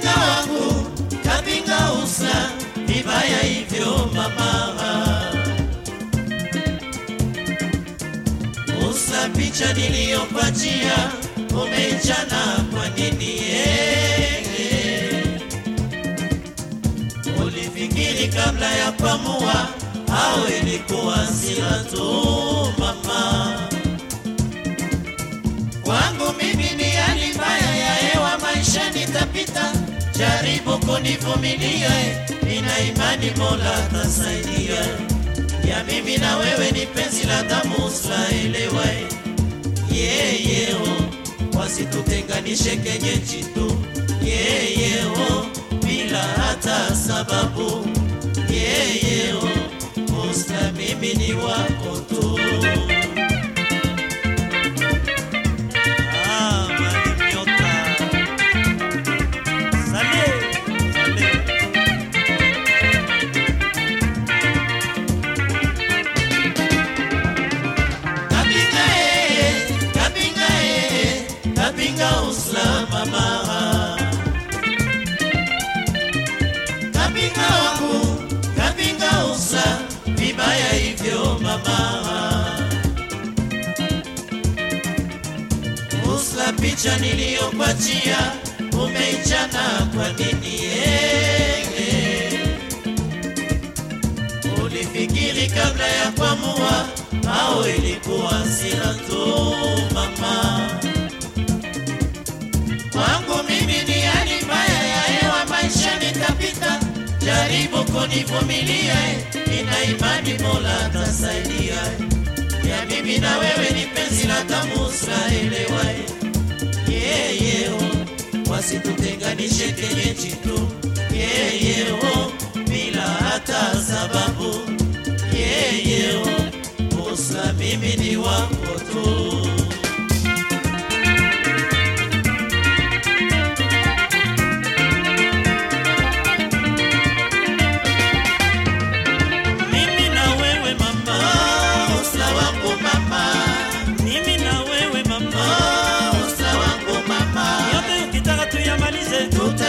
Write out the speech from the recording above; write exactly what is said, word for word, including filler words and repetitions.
kapinga wangu, kapinga usa, vibaya hivyo mama. Usa picha niliyopatia, umeichana kwa nini yeye? Ulifikiri kabla ya kuamua, au ilikuwa hasira tu mama? Kwangu mimi ni hali mbaya ya hewa, maisha nitapita, jaribu kunivumilia, nina imani Mola atasaidia. Ya mimi na wewe ni penzi la damu, usielewa yeah, yeah, oh. Wasitutenganishe kenyeji tu yeah, yeah, oh. Bila hata sababu yeah, yeah, oh. Usta mimi ni wako tu. Kapinga usa mama, kapinga wangu, kapinga usa, vibaya hivyo mama. Usa picha niliyopatia, umeichana kwa nini yeye? Ulifikiri kabla ya kuamua, au ilikuwa hasira tu mama? Kwangu mimi ni hali mbaya ya hewa, maisha nitapita, jaribu kunivumilia, nina imani Mola atasaidia. Ya mimi na wewe ni penzi la damu, usielewa yeah, yeah, oh. Wasitutenganishe kenyeji tu yeah, yeah, oh. Bila hata sababu yeah, yeah, oh. Usa mimi ni wako tu. Tuta